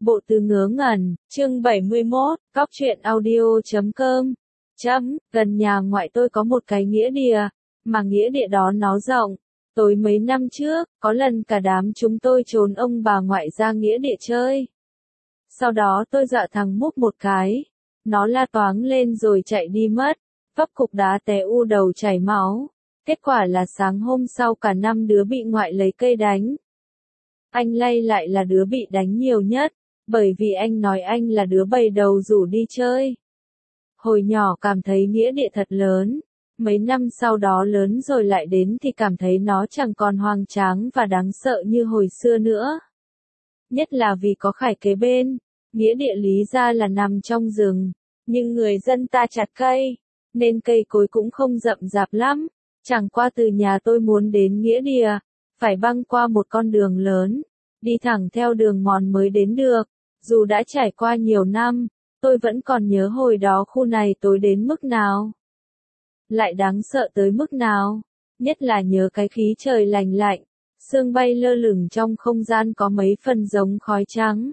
Bộ từ ngớ ngẩn, chương 71, cóc truyện audio.com. Gần nhà ngoại tôi có một cái nghĩa địa, mà nghĩa địa đó nó rộng. Tối mấy năm trước, có lần cả đám chúng tôi trốn ông bà ngoại ra nghĩa địa chơi. Sau đó tôi dọa thằng Múp một cái. Nó la toáng lên rồi chạy đi mất, vấp cục đá té u đầu chảy máu. Kết quả là sáng hôm sau cả năm đứa bị ngoại lấy cây đánh. Anh Lay lại là đứa bị đánh nhiều nhất, bởi vì anh nói anh là đứa bầy đầu rủ đi chơi. Hồi nhỏ cảm thấy nghĩa địa thật lớn, mấy năm sau đó lớn rồi lại đến thì cảm thấy nó chẳng còn hoang tráng và đáng sợ như hồi xưa nữa. Nhất là vì có Khải kế bên, nghĩa địa lý ra là nằm trong rừng, nhưng người dân ta chặt cây, nên cây cối cũng không rậm rạp lắm. Chẳng qua từ nhà tôi muốn đến nghĩa địa, phải băng qua một con đường lớn, đi thẳng theo đường mòn mới đến được. Dù đã trải qua nhiều năm, tôi vẫn còn nhớ hồi đó khu này tối đến mức nào. Lại đáng sợ tới mức nào, nhất là nhớ cái khí trời lành lạnh, sương bay lơ lửng trong không gian có mấy phần giống khói trắng.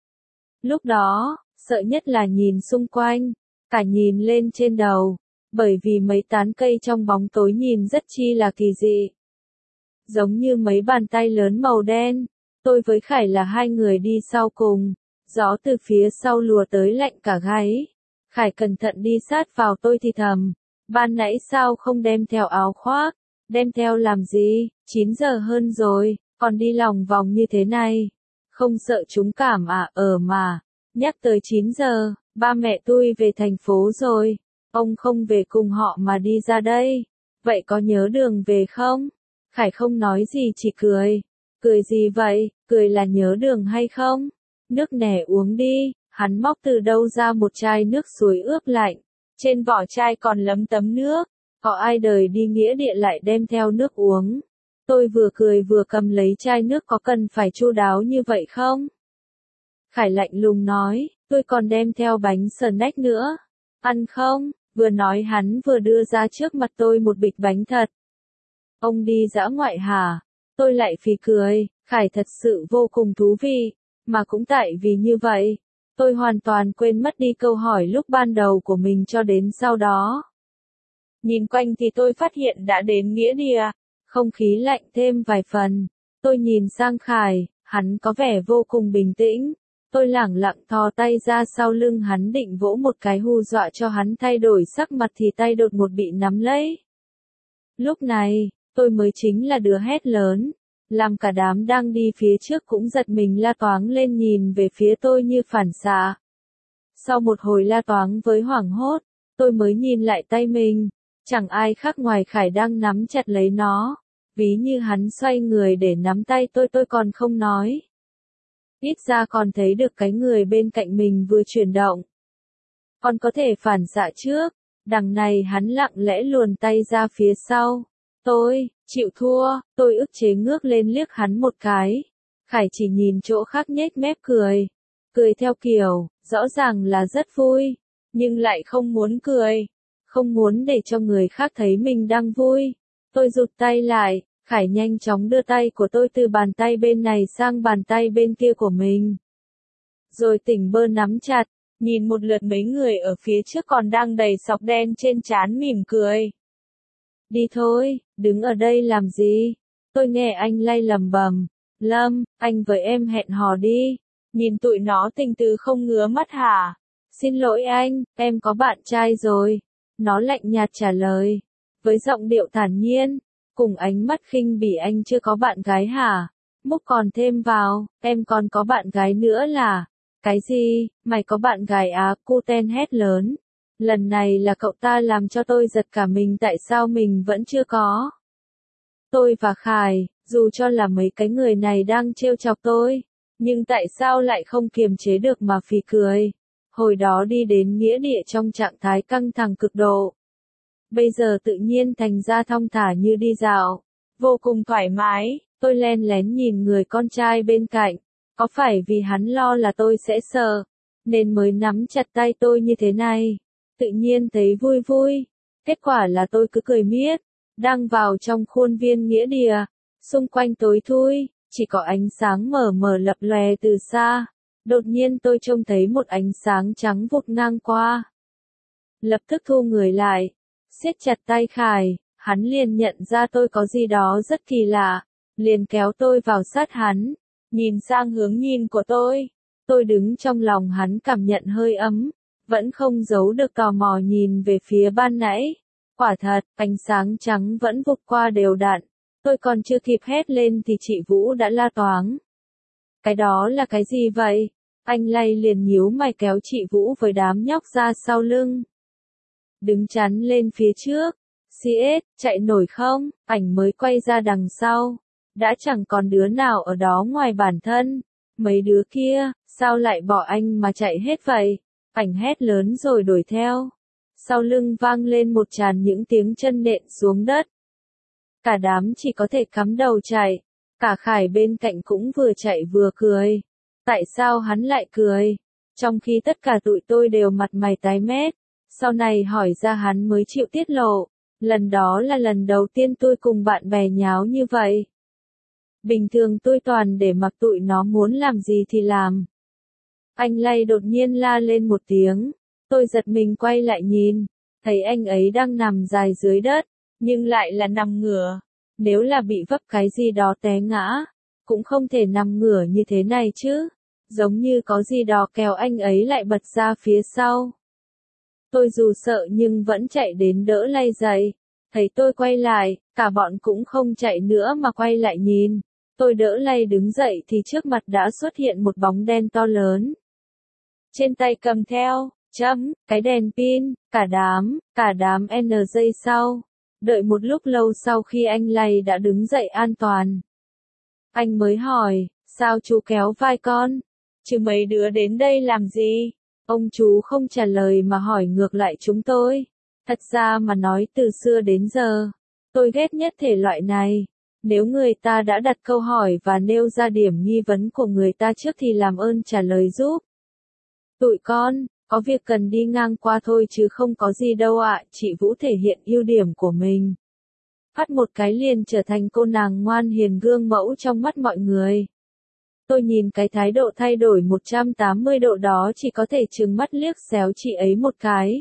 Lúc đó, sợ nhất là nhìn xung quanh, cả nhìn lên trên đầu, bởi vì mấy tán cây trong bóng tối nhìn rất chi là kỳ dị. Giống như mấy bàn tay lớn màu đen, tôi với Khải là hai người đi sau cùng, gió từ phía sau lùa tới lạnh cả gáy. Khải cẩn thận đi sát vào tôi thì thầm, ban nãy sao không đem theo áo khoác, đem theo làm gì, 9 giờ hơn rồi, còn đi lòng vòng như thế này, không sợ trúng cảm à? Mà, nhắc tới 9 giờ, ba mẹ tôi về thành phố rồi, ông không về cùng họ mà đi ra đây, vậy có nhớ đường về không? Khải không nói gì chỉ cười. Cười gì vậy, cười là nhớ đường hay không? Nước nè uống đi. Hắn móc từ đâu ra một chai nước suối ướp lạnh, trên vỏ chai còn lấm tấm nước. Có ai đời đi nghĩa địa lại đem theo nước uống? Tôi vừa cười vừa cầm lấy chai nước, có cần phải chu đáo như vậy không? Khải lạnh lùng nói, tôi còn đem theo bánh snack nữa. Ăn không? Vừa nói hắn vừa đưa ra trước mặt tôi một bịch bánh thật. Ông đi dã ngoại hả? Tôi lại phì cười. Khải thật sự vô cùng thú vị, mà cũng tại vì như vậy, tôi hoàn toàn quên mất đi câu hỏi lúc ban đầu của mình cho đến sau đó. Nhìn quanh thì tôi phát hiện đã đến nghĩa địa, không khí lạnh thêm vài phần. Tôi nhìn sang Khải, hắn có vẻ vô cùng bình tĩnh. Tôi lẳng lặng thò tay ra sau lưng hắn định vỗ một cái hù dọa cho hắn thay đổi sắc mặt thì tay đột ngột bị nắm lấy. Lúc này, tôi mới chính là đứa hét lớn, làm cả đám đang đi phía trước cũng giật mình la toáng lên nhìn về phía tôi như phản xạ. Sau một hồi la toáng với hoảng hốt, tôi mới nhìn lại tay mình, chẳng ai khác ngoài Khải đang nắm chặt lấy nó, ví như hắn xoay người để nắm tay tôi còn không nói. Ít ra còn thấy được cái người bên cạnh mình vừa chuyển động. Còn có thể phản xạ trước, đằng này hắn lặng lẽ luồn tay ra phía sau. Tôi, chịu thua, tôi ức chế ngước lên liếc hắn một cái. Khải chỉ nhìn chỗ khác nhếch mép cười. Cười theo kiểu, rõ ràng là rất vui, nhưng lại không muốn cười. Không muốn để cho người khác thấy mình đang vui. Tôi rụt tay lại, Khải nhanh chóng đưa tay của tôi từ bàn tay bên này sang bàn tay bên kia của mình. Rồi tỉnh bơ nắm chặt, nhìn một lượt mấy người ở phía trước còn đang đầy sọc đen trên trán mỉm cười. Đi thôi, đứng ở đây làm gì? Tôi nghe anh Lay lầm bầm. Lâm, anh với em hẹn hò đi. Nhìn tụi nó tình tứ không ngứa mắt hả? Xin lỗi anh, em có bạn trai rồi. Nó lạnh nhạt trả lời. Với giọng điệu thản nhiên, cùng ánh mắt khinh bỉ, anh chưa có bạn gái hả? Múc còn thêm vào, em còn có bạn gái nữa là? Cái gì, mày có bạn gái à? Cô ten hét lớn. Lần này là cậu ta làm cho tôi giật cả mình, tại sao mình vẫn chưa có. Tôi và Khải, dù cho là mấy cái người này đang trêu chọc tôi, nhưng tại sao lại không kiềm chế được mà phì cười. Hồi đó đi đến nghĩa địa trong trạng thái căng thẳng cực độ. Bây giờ tự nhiên thành ra thong thả như đi dạo. Vô cùng thoải mái, tôi len lén nhìn người con trai bên cạnh. Có phải vì hắn lo là tôi sẽ sợ, nên mới nắm chặt tay tôi như thế này? Tự nhiên thấy vui vui. Kết quả là tôi cứ cười miết. Đang vào trong khuôn viên nghĩa địa, xung quanh tối thui, chỉ có ánh sáng mờ mờ lập lòe từ xa. Đột nhiên tôi trông thấy một ánh sáng trắng vụt ngang qua. Lập tức thu người lại, siết chặt tay Khải, hắn liền nhận ra tôi có gì đó rất kỳ lạ, liền kéo tôi vào sát hắn, nhìn sang hướng nhìn của tôi. Tôi đứng trong lòng hắn cảm nhận hơi ấm, vẫn không giấu được tò mò nhìn về phía ban nãy. Quả thật, ánh sáng trắng vẫn vụt qua đều đặn, tôi còn chưa kịp hét lên thì chị Vũ đã la toáng. Cái đó là cái gì vậy? Anh Lay liền nhíu mày kéo chị Vũ với đám nhóc ra sau lưng. Đứng chắn lên phía trước. CS, chạy nổi không? Ảnh mới quay ra đằng sau. Đã chẳng còn đứa nào ở đó ngoài bản thân. Mấy đứa kia, sao lại bỏ anh mà chạy hết vậy? Ảnh hét lớn rồi đuổi theo. Sau lưng vang lên một tràn những tiếng chân nện xuống đất. Cả đám chỉ có thể cắm đầu chạy. Cả Khải bên cạnh cũng vừa chạy vừa cười. Tại sao hắn lại cười? Trong khi tất cả tụi tôi đều mặt mày tái mét. Sau này hỏi ra hắn mới chịu tiết lộ. Lần đó là lần đầu tiên tôi cùng bạn bè nháo như vậy. Bình thường tôi toàn để mặc tụi nó muốn làm gì thì làm. Anh Lay đột nhiên la lên một tiếng. Tôi giật mình quay lại nhìn. Thấy anh ấy đang nằm dài dưới đất. Nhưng lại là nằm ngửa. Nếu là bị vấp cái gì đó té ngã. Cũng không thể nằm ngửa như thế này chứ. Giống như có gì đó kéo anh ấy lại bật ra phía sau. Tôi dù sợ nhưng vẫn chạy đến đỡ Lay dậy. Thấy tôi quay lại, cả bọn cũng không chạy nữa mà quay lại nhìn. Tôi đỡ Lay đứng dậy thì trước mặt đã xuất hiện một bóng đen to lớn. Trên tay cầm theo, cái đèn pin, cả đám N giây sau. Đợi một lúc lâu sau khi anh Lay đã đứng dậy an toàn. Anh mới hỏi, sao chú kéo vai con? Chứ mấy đứa đến đây làm gì? Ông chú không trả lời mà hỏi ngược lại chúng tôi. Thật ra mà nói từ xưa đến giờ, tôi ghét nhất thể loại này. Nếu người ta đã đặt câu hỏi và nêu ra điểm nghi vấn của người ta trước thì làm ơn trả lời giúp. Tụi con, có việc cần đi ngang qua thôi chứ không có gì đâu ạ. Chị Vũ thể hiện ưu điểm của mình. Phát một cái liền trở thành cô nàng ngoan hiền gương mẫu trong mắt mọi người. Tôi nhìn cái thái độ thay đổi 180 độ đó chỉ có thể trừng mắt liếc xéo chị ấy một cái.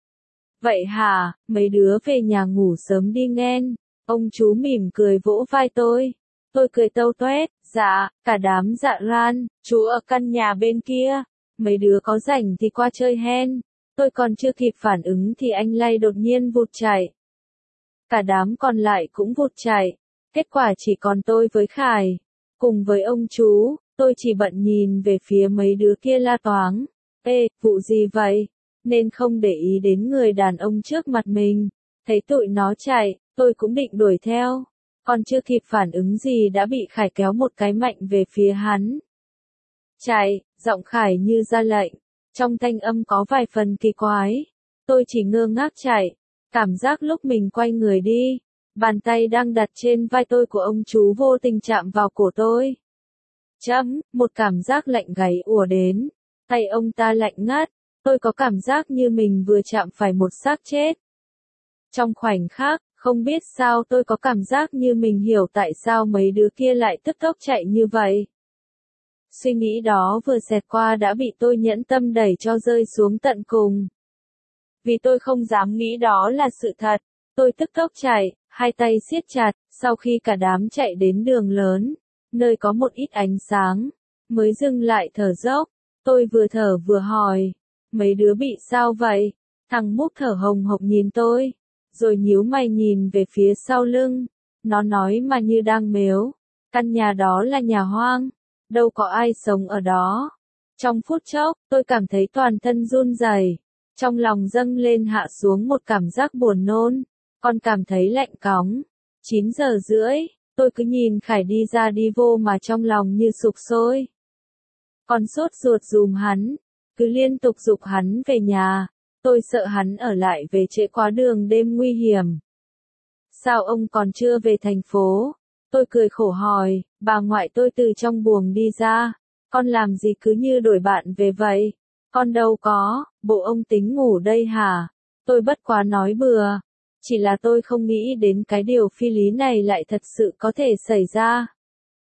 Vậy hả, mấy đứa về nhà ngủ sớm đi nghen. Ông chú mỉm cười vỗ vai tôi. Tôi cười tâu toét, dạ, cả đám dạ ran, chú ở căn nhà bên kia. Mấy đứa có rảnh thì qua chơi hen. Tôi còn chưa kịp phản ứng thì anh Lay đột nhiên vụt chạy. Cả đám còn lại cũng vụt chạy. Kết quả chỉ còn tôi với Khải. Cùng với ông chú, tôi chỉ bận nhìn về phía mấy đứa kia la toáng. Ê, vụ gì vậy? Nên không để ý đến người đàn ông trước mặt mình. Thấy tụi nó chạy, tôi cũng định đuổi theo. Còn chưa kịp phản ứng gì đã bị Khải kéo một cái mạnh về phía hắn. Chạy, giọng Khải như ra lệnh. Trong thanh âm có vài phần kỳ quái. Tôi chỉ ngơ ngác chạy. Cảm giác lúc mình quay người đi. Bàn tay đang đặt trên vai tôi của ông chú vô tình chạm vào cổ tôi. Một cảm giác lạnh gáy ùa đến. Tay ông ta lạnh ngắt. Tôi có cảm giác như mình vừa chạm phải một xác chết. Trong khoảnh khắc, không biết sao tôi có cảm giác như mình hiểu tại sao mấy đứa kia lại tức tốc chạy như vậy. Suy nghĩ đó vừa xẹt qua đã bị tôi nhẫn tâm đẩy cho rơi xuống tận cùng. Vì tôi không dám nghĩ đó là sự thật. Tôi tức tốc chạy, hai tay siết chặt, sau khi cả đám chạy đến đường lớn, nơi có một ít ánh sáng, mới dừng lại thở dốc. Tôi vừa thở vừa hỏi, mấy đứa bị sao vậy? Thằng Múc thở hồng hộc nhìn tôi, rồi nhíu mày nhìn về phía sau lưng. Nó nói mà như đang mếu, căn nhà đó là nhà hoang, đâu có ai sống ở đó. Trong phút chốc, tôi cảm thấy toàn thân run rẩy, trong lòng dâng lên hạ xuống một cảm giác buồn nôn, còn cảm thấy lạnh cóng. 9 giờ rưỡi, tôi cứ nhìn Khải đi ra đi vô mà trong lòng như sục sôi. Còn sốt ruột giùm hắn, cứ liên tục giục hắn về nhà. Tôi sợ hắn ở lại về trễ quá đường đêm nguy hiểm. Sao ông còn chưa về thành phố? Tôi cười khổ hỏi, bà ngoại tôi từ trong buồng đi ra. Con làm gì cứ như đổi bạn về vậy? Con đâu có, bộ ông tính ngủ đây hả? Tôi bất quá nói bừa. Chỉ là tôi không nghĩ đến cái điều phi lý này lại thật sự có thể xảy ra.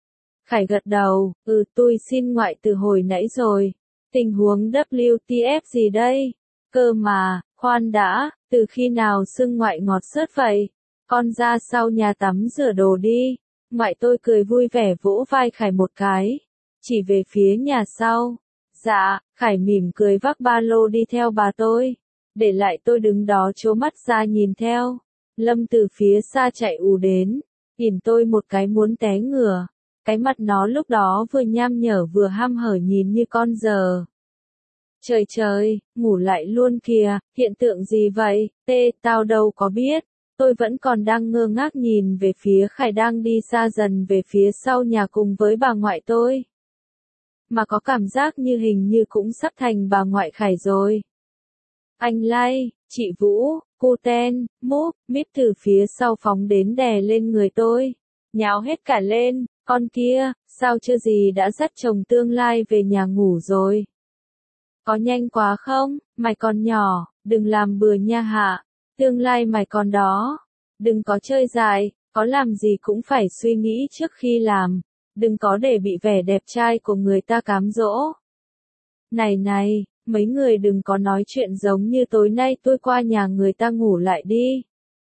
Khải gật đầu, tôi xin ngoại từ hồi nãy rồi. Tình huống WTF gì đây? Cơ mà, khoan đã, từ khi nào xưng ngoại ngọt xớt vậy? Con ra sau nhà tắm rửa đồ đi. Ngoại tôi cười vui vẻ vỗ vai Khải một cái. Chỉ về phía nhà sau. Dạ, Khải mỉm cười vác ba lô đi theo bà tôi. Để lại tôi đứng đó trố mắt ra nhìn theo. Lâm từ phía xa chạy ù đến. Nhìn tôi một cái muốn té ngửa. Cái mặt nó lúc đó vừa nham nhở vừa ham hở nhìn như con giờ. Trời trời, ngủ lại luôn kìa, hiện tượng gì vậy, tao đâu có biết. Tôi vẫn còn đang ngơ ngác nhìn về phía Khải đang đi xa dần về phía sau nhà cùng với bà ngoại tôi. Mà có cảm giác như hình như cũng sắp thành bà ngoại Khải rồi. Anh Lai, chị Vũ, cô Ten, Múp, Mít từ phía sau phóng đến đè lên người tôi. Nháo hết cả lên, con kia, sao chưa gì đã dắt chồng tương lai về nhà ngủ rồi. Có nhanh quá không, mày còn nhỏ, đừng làm bừa nha hạ, tương lai mày còn đó. Đừng có chơi dài, có làm gì cũng phải suy nghĩ trước khi làm. Đừng có để bị vẻ đẹp trai của người ta cám dỗ. Này, mấy người đừng có nói chuyện giống như tối nay tôi qua nhà người ta ngủ lại đi.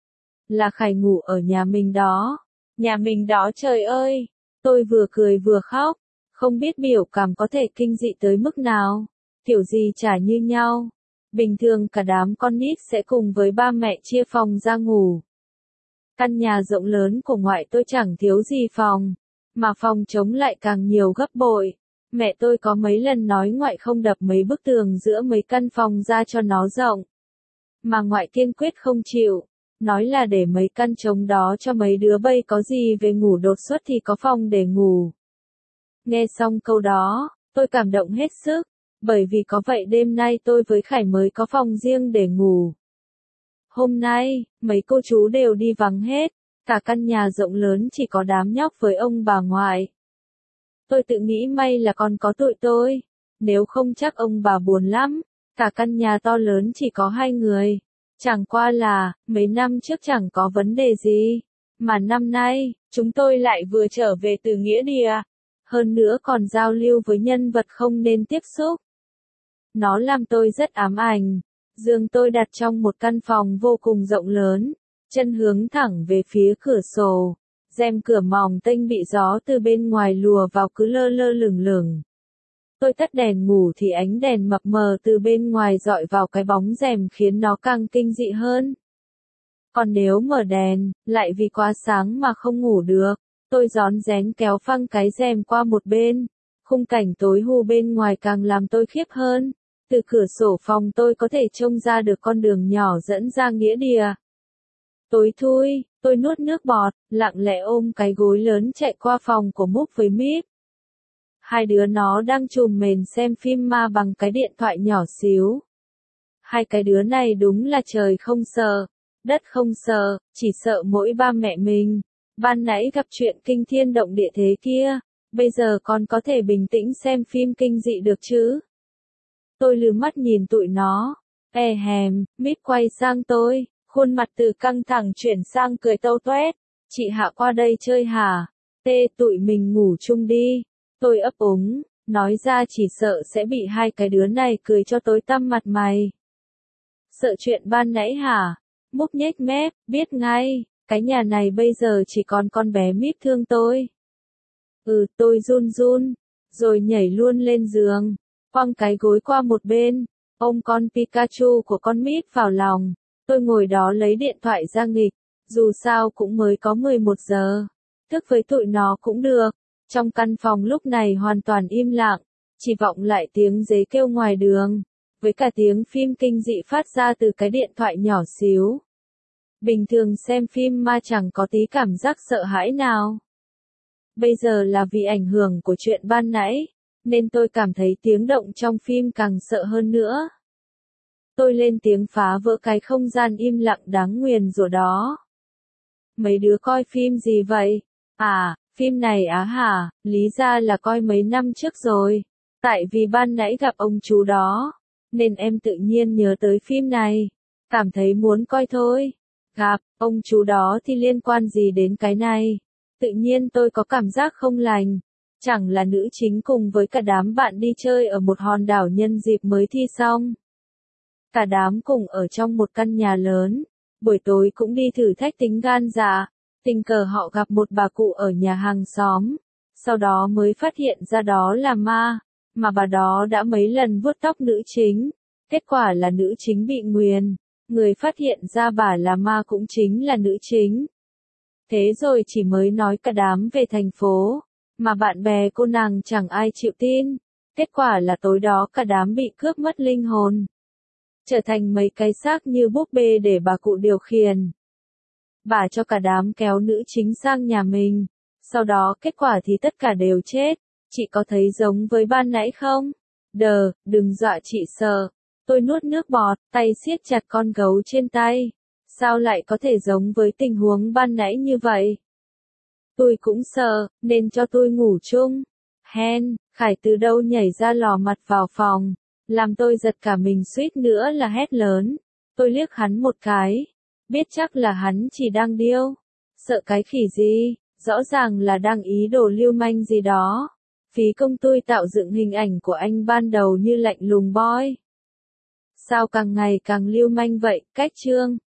Là Khải ngủ ở nhà mình đó. Nhà mình đó trời ơi. Tôi vừa cười vừa khóc. Không biết biểu cảm có thể kinh dị tới mức nào. Kiểu gì chả như nhau. Bình thường cả đám con nít sẽ cùng với ba mẹ chia phòng ra ngủ. Căn nhà rộng lớn của ngoại tôi chẳng thiếu gì phòng. Mà phòng trống lại càng nhiều gấp bội. Mẹ tôi có mấy lần nói ngoại không đập mấy bức tường giữa mấy căn phòng ra cho nó rộng. Mà ngoại kiên quyết không chịu. Nói là để mấy căn trống đó cho mấy đứa bay có gì về ngủ đột xuất thì có phòng để ngủ. Nghe xong câu đó, tôi cảm động hết sức. Bởi vì có vậy đêm nay tôi với Khải mới có phòng riêng để ngủ. Hôm nay, mấy cô chú đều đi vắng hết. Cả căn nhà rộng lớn chỉ có đám nhóc với ông bà ngoại. Tôi tự nghĩ may là còn có tụi tôi. Nếu không chắc ông bà buồn lắm. Cả căn nhà to lớn chỉ có 2 người. Chẳng qua là, mấy năm trước chẳng có vấn đề gì. Mà năm nay, chúng tôi lại vừa trở về từ nghĩa địa. Hơn nữa còn giao lưu với nhân vật không nên tiếp xúc. Nó làm tôi rất ám ảnh. Giường tôi đặt trong một căn phòng vô cùng rộng lớn. Chân hướng thẳng về phía cửa sổ. Rèm cửa mỏng tênh bị gió từ bên ngoài lùa vào cứ lơ lơ lửng lửng. Tôi tắt đèn ngủ thì ánh đèn mập mờ từ bên ngoài dọi vào cái bóng rèm khiến nó càng kinh dị hơn. Còn nếu mở đèn, lại vì quá sáng mà không ngủ được. Tôi rón rén kéo phăng cái rèm qua một bên. Khung cảnh tối hù bên ngoài càng làm tôi khiếp hơn. Từ cửa sổ phòng tôi có thể trông ra được con đường nhỏ dẫn ra nghĩa địa. Tối thui, tôi nuốt nước bọt, lặng lẽ ôm cái gối lớn chạy qua phòng của Múp với Mít. Hai đứa nó đang trùm mền xem phim ma bằng cái điện thoại nhỏ xíu. Hai cái đứa này đúng là trời không sợ, đất không sợ, chỉ sợ mỗi ba mẹ mình. Ban nãy gặp chuyện kinh thiên động địa thế kia, bây giờ còn có thể bình tĩnh xem phim kinh dị được chứ? Tôi lừ mắt nhìn tụi nó. Mít quay sang tôi, khuôn mặt từ căng thẳng chuyển sang cười tâu toét. Chị Hạ qua đây chơi hả? Tụi mình ngủ chung đi. Tôi ấp úng, nói ra chỉ sợ sẽ bị hai cái đứa này cười cho tối tăm mặt mày. Sợ chuyện ban nãy hả? Múp nhếch mép, biết ngay, cái nhà này bây giờ chỉ còn con bé Mít thương tôi. Tôi run run, rồi nhảy luôn lên giường, quăng cái gối qua một bên, ôm con Pikachu của con Mít vào lòng. Tôi ngồi đó lấy điện thoại ra nghịch, dù sao cũng mới có 11 giờ. Thức với tụi nó cũng được. Trong căn phòng lúc này hoàn toàn im lặng, chỉ vọng lại tiếng dế kêu ngoài đường, với cả tiếng phim kinh dị phát ra từ cái điện thoại nhỏ xíu. Bình thường xem phim ma chẳng có tí cảm giác sợ hãi nào. Bây giờ là vì ảnh hưởng của chuyện ban nãy, nên tôi cảm thấy tiếng động trong phim càng sợ hơn nữa. Tôi lên tiếng phá vỡ cái không gian im lặng đáng nguyền rủa đó. Mấy đứa coi phim gì vậy? Phim này á hả, lý ra là coi mấy năm trước rồi. Tại vì ban nãy gặp ông chú đó, nên em tự nhiên nhớ tới phim này. Cảm thấy muốn coi thôi. Gặp, ông chú đó thì liên quan gì đến cái này? Tự nhiên tôi có cảm giác không lành. Chẳng là nữ chính cùng với cả đám bạn đi chơi ở một hòn đảo nhân dịp mới thi xong. Cả đám cùng ở trong một căn nhà lớn, buổi tối cũng đi thử thách tính gan dạ, tình cờ họ gặp một bà cụ ở nhà hàng xóm, sau đó mới phát hiện ra đó là ma, mà bà đó đã mấy lần vuốt tóc nữ chính, kết quả là nữ chính bị nguyền, người phát hiện ra bà là ma cũng chính là nữ chính. Thế rồi chỉ mới nói cả đám về thành phố, mà bạn bè cô nàng chẳng ai chịu tin, kết quả là tối đó cả đám bị cướp mất linh hồn, trở thành mấy cái xác như búp bê để bà cụ điều khiển. Bà cho cả đám kéo nữ chính sang nhà mình, sau đó kết quả thì tất cả đều chết, chị có thấy giống với ban nãy không? Đừng dọa chị sợ. Tôi nuốt nước bọt, tay siết chặt con gấu trên tay. Sao lại có thể giống với tình huống ban nãy như vậy? Tôi cũng sợ, nên cho tôi ngủ chung. Khải từ đâu nhảy ra lò mặt vào phòng, làm tôi giật cả mình suýt nữa là hét lớn. Tôi liếc hắn một cái, biết chắc là hắn chỉ đang điêu. Sợ cái khỉ gì, rõ ràng là đang ý đồ lưu manh gì đó. Phí công tôi tạo dựng hình ảnh của anh ban đầu như lạnh lùng boy. Sao càng ngày càng lưu manh vậy, cách chương.